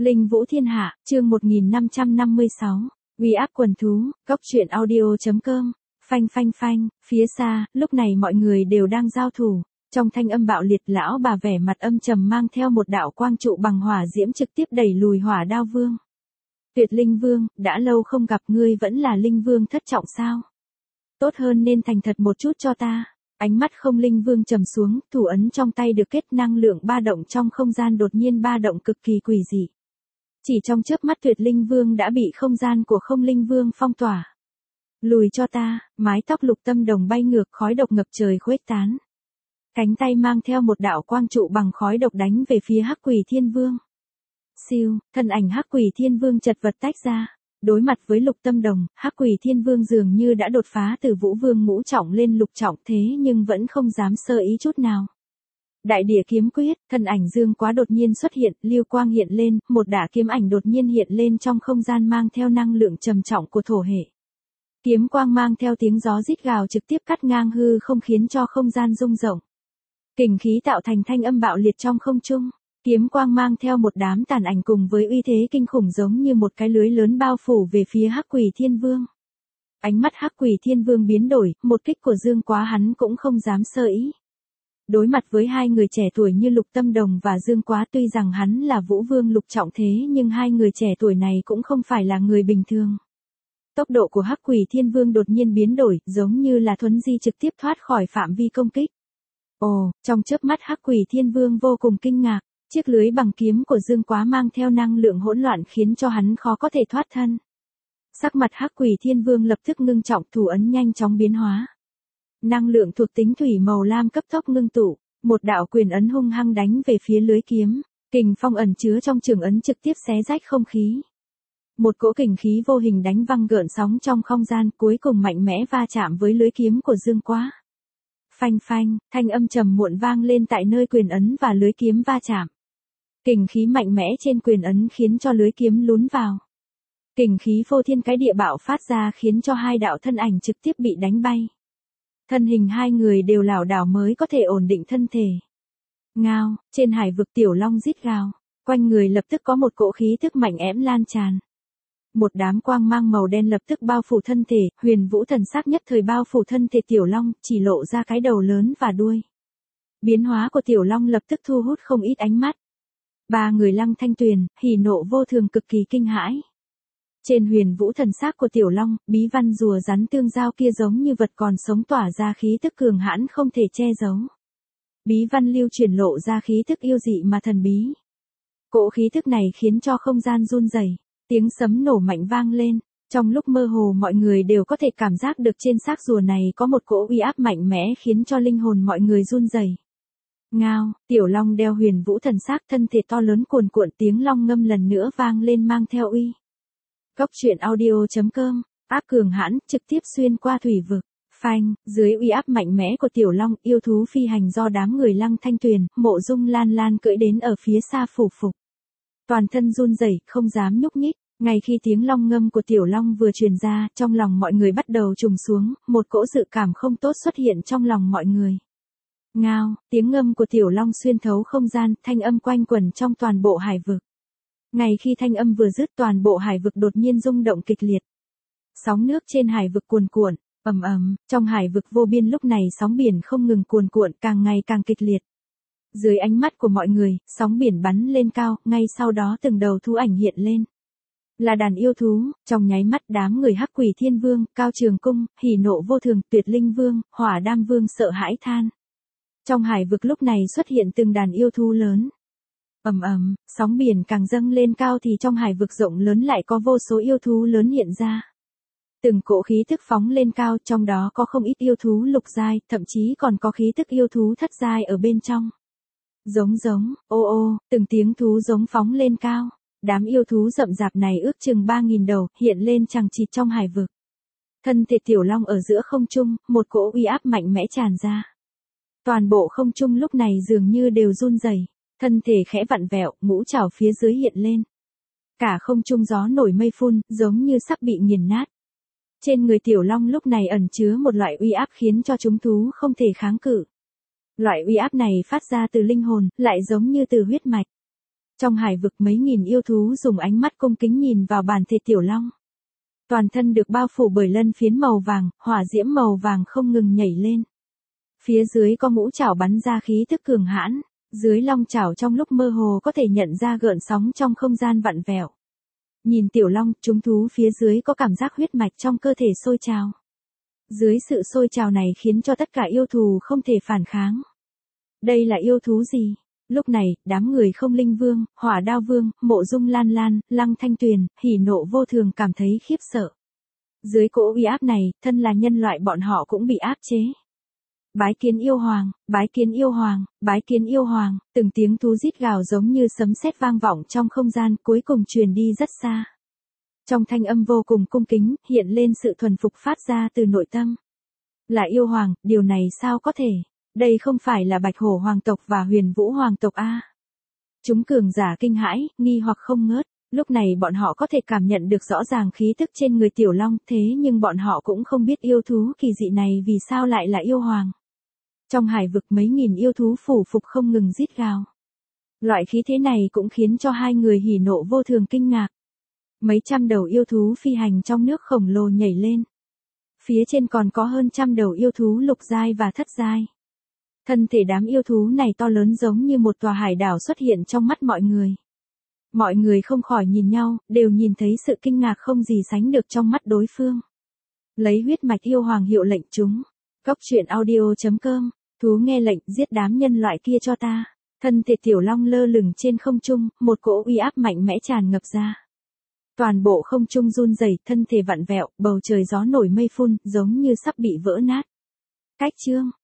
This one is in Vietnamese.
Linh Vũ Thiên Hạ, chương 1556, uy áp quần thú, cóc truyện audio.com, phanh phanh phanh, phía xa, lúc này mọi người đều đang giao thủ, trong thanh âm bạo liệt lão bà vẻ mặt âm trầm mang theo một đạo quang trụ bằng hỏa diễm trực tiếp đẩy lùi Hỏa Đao Vương. Tuyệt Linh Vương, đã lâu không gặp ngươi vẫn là Linh Vương thất trọng sao? Tốt hơn nên thành thật một chút cho ta. Ánh mắt Không Linh Vương trầm xuống, thủ ấn trong tay được kết năng lượng ba động trong không gian đột nhiên ba động cực kỳ quỷ dị. Chỉ trong chớp mắt Tuyệt Linh Vương đã bị không gian của Không Linh Vương phong tỏa. Lùi cho ta, mái tóc Lục Tâm Đồng bay ngược, khói độc ngập trời khuếch tán. Cánh tay mang theo một đạo quang trụ bằng khói độc đánh về phía Hắc Quỷ Thiên Vương. Siêu, thân ảnh Hắc Quỷ Thiên Vương chật vật tách ra. Đối mặt với Lục Tâm Đồng, Hắc Quỷ Thiên Vương dường như đã đột phá từ Vũ Vương ngũ trọng lên lục trọng thế nhưng vẫn không dám sơ ý chút nào. Đại địa kiếm quyết, thân ảnh Dương Quá đột nhiên xuất hiện, lưu quang hiện lên, một đả kiếm ảnh đột nhiên hiện lên trong không gian mang theo năng lượng trầm trọng của thổ hệ. Kiếm quang mang theo tiếng gió rít gào trực tiếp cắt ngang hư không khiến cho không gian rung rộng. Kình khí tạo thành thanh âm bạo liệt trong không trung. Kiếm quang mang theo một đám tàn ảnh cùng với uy thế kinh khủng giống như một cái lưới lớn bao phủ về phía Hắc Quỷ Thiên Vương. Ánh mắt Hắc Quỷ Thiên Vương biến đổi, một kích của Dương Quá hắn cũng không dám sơ ý. Đối mặt với hai người trẻ tuổi như Lục Tâm Đồng và Dương Quá tuy rằng hắn là Vũ Vương lục trọng thế nhưng hai người trẻ tuổi này cũng không phải là người bình thường. Tốc độ của Hắc Quỷ Thiên Vương đột nhiên biến đổi, giống như là thuấn di trực tiếp thoát khỏi phạm vi công kích. Ồ, trong chớp mắt Hắc Quỷ Thiên Vương vô cùng kinh ngạc. Chiếc lưới bằng kiếm của Dương Quá mang theo năng lượng hỗn loạn khiến cho hắn khó có thể thoát thân. Sắc mặt Hắc Quỷ Thiên Vương lập tức ngưng trọng, thủ ấn nhanh chóng biến hóa. Năng lượng thuộc tính thủy màu lam cấp tốc ngưng tụ, một đạo quyền ấn hung hăng đánh về phía lưới kiếm, kình phong ẩn chứa trong trường ấn trực tiếp xé rách không khí. Một cỗ kình khí vô hình đánh văng gợn sóng trong không gian, cuối cùng mạnh mẽ va chạm với lưới kiếm của Dương Quá. Phanh phanh, thanh âm trầm muộn vang lên tại nơi quyền ấn và lưới kiếm va chạm. Kình khí mạnh mẽ trên quyền ấn khiến cho lưới kiếm lún vào. Kình khí phô thiên cái địa bạo phát ra khiến cho hai đạo thân ảnh trực tiếp bị đánh bay. Thân hình hai người đều lảo đảo mới có thể ổn định thân thể. Ngao, trên hải vực Tiểu Long rít gào, quanh người lập tức có một cỗ khí tức mạnh ẽm lan tràn. Một đám quang mang màu đen lập tức bao phủ thân thể, Huyền Vũ thần sắc nhất thời bao phủ thân thể Tiểu Long, chỉ lộ ra cái đầu lớn và đuôi. Biến hóa của Tiểu Long lập tức thu hút không ít ánh mắt. Ba người Lăng Thanh Tuyền, hỉ nộ vô thường cực kỳ kinh hãi. Trên Huyền Vũ thần sắc của Tiểu Long, bí văn rùa rắn tương giao kia giống như vật còn sống tỏa ra khí tức cường hãn không thể che giấu. Bí văn lưu truyền lộ ra khí tức yêu dị mà thần bí. Cỗ khí tức này khiến cho không gian run rẩy, tiếng sấm nổ mạnh vang lên. Trong lúc mơ hồ mọi người đều có thể cảm giác được trên xác rùa này có một cỗ uy áp mạnh mẽ khiến cho linh hồn mọi người run rẩy. Ngao, Tiểu Long đeo Huyền Vũ thần sắc, thân thể to lớn cuồn cuộn, tiếng long ngâm lần nữa vang lên mang theo uy. Cóc truyện audio.com, áp cường hãn, trực tiếp xuyên qua thủy vực. Phanh, dưới uy áp mạnh mẽ của Tiểu Long, yêu thú phi hành do đám người Lăng Thanh Tuyền, Mộ Dung Lan Lan cưỡi đến ở phía xa phủ phục. Toàn thân run rẩy, không dám nhúc nhích. Ngay khi tiếng long ngâm của Tiểu Long vừa truyền ra, trong lòng mọi người bắt đầu trùng xuống, một cỗ dự cảm không tốt xuất hiện trong lòng mọi người. Ngao, tiếng ngâm của Tiểu Long xuyên thấu không gian, thanh âm quanh quẩn trong toàn bộ hải vực. Ngay khi thanh âm vừa dứt, toàn bộ hải vực đột nhiên rung động kịch liệt. Sóng nước trên hải vực cuồn cuộn, ầm ầm, trong hải vực vô biên lúc này sóng biển không ngừng cuồn cuộn, càng ngày càng kịch liệt. Dưới ánh mắt của mọi người, sóng biển bắn lên cao, ngay sau đó từng đầu thú ảnh hiện lên. Là đàn yêu thú, trong nháy mắt đám người Hắc Quỷ Thiên Vương, Cao Trường Cung, hỉ nộ vô thường, Tuyệt Linh Vương, Hỏa Đam Vương sợ hãi than. Trong hải vực lúc này xuất hiện từng đàn yêu thú lớn. Ầm ầm, sóng biển càng dâng lên cao thì trong hải vực rộng lớn lại có vô số yêu thú lớn hiện ra. Từng cỗ khí tức phóng lên cao, trong đó có không ít yêu thú lục giai, thậm chí còn có khí tức yêu thú thất giai ở bên trong. Giống giống, ô ô, từng tiếng thú giống phóng lên cao. Đám yêu thú rậm rạp này ước chừng 3.000 đầu, hiện lên chằng chịt trong hải vực. Thân thể Tiểu Long ở giữa không trung, một cỗ uy áp mạnh mẽ tràn ra. Toàn bộ không trung lúc này dường như đều run rẩy, thân thể khẽ vặn vẹo, ngũ trảo phía dưới hiện lên. Cả không trung gió nổi mây phun, giống như sắp bị nghiền nát. Trên người Tiểu Long lúc này ẩn chứa một loại uy áp khiến cho chúng thú không thể kháng cự. Loại uy áp này phát ra từ linh hồn, lại giống như từ huyết mạch. Trong hải vực mấy nghìn yêu thú dùng ánh mắt cung kính nhìn vào bản thể Tiểu Long. Toàn thân được bao phủ bởi lân phiến màu vàng, hỏa diễm màu vàng không ngừng nhảy lên. Phía dưới có ngũ trảo bắn ra khí thức cường hãn, dưới long trảo trong lúc mơ hồ có thể nhận ra gợn sóng trong không gian vặn vẹo. Nhìn Tiểu Long, chúng thú phía dưới có cảm giác huyết mạch trong cơ thể sôi trào. Dưới sự sôi trào này khiến cho tất cả yêu thú không thể phản kháng. Đây là yêu thú gì? Lúc này, đám người Không Linh Vương, Hỏa Đao Vương, Mộ Dung Lan Lan, Lăng Thanh Tuyền, Hỉ Nộ Vô Thường cảm thấy khiếp sợ. Dưới cỗ uy áp này, thân là nhân loại bọn họ cũng bị áp chế. Bái kiến yêu hoàng, bái kiến yêu hoàng, bái kiến yêu hoàng, từng tiếng thú rít gào giống như sấm sét vang vọng trong không gian cuối cùng truyền đi rất xa. Trong thanh âm vô cùng cung kính, hiện lên sự thuần phục phát ra từ nội tâm. Là yêu hoàng, điều này sao có thể? Đây không phải là Bạch Hổ hoàng tộc và Huyền Vũ hoàng tộc a? Chúng cường giả kinh hãi, nghi hoặc không ngớt. Lúc này bọn họ có thể cảm nhận được rõ ràng khí tức trên người Tiểu Long, thế nhưng bọn họ cũng không biết yêu thú kỳ dị này vì sao lại là yêu hoàng. Trong hải vực mấy nghìn yêu thú phủ phục không ngừng rít gào. Loại khí thế này cũng khiến cho hai người Hỉ Nộ Vô Thường kinh ngạc. Mấy trăm đầu yêu thú phi hành trong nước khổng lồ nhảy lên. Phía trên còn có hơn trăm đầu yêu thú lục giai và thất giai. Thân thể đám yêu thú này to lớn giống như một tòa hải đảo xuất hiện trong mắt mọi người. Mọi người không khỏi nhìn nhau, đều nhìn thấy sự kinh ngạc không gì sánh được trong mắt đối phương. Lấy huyết mạch yêu hoàng hiệu lệnh chúng. Cốc truyện audio.com, thú nghe lệnh giết đám nhân loại kia cho ta. Thân thể Tiểu Long lơ lửng trên không trung, một cỗ uy áp mạnh mẽ tràn ngập ra. Toàn bộ không trung run rẩy, thân thể vặn vẹo, bầu trời gió nổi mây phun, giống như sắp bị vỡ nát. Cách chương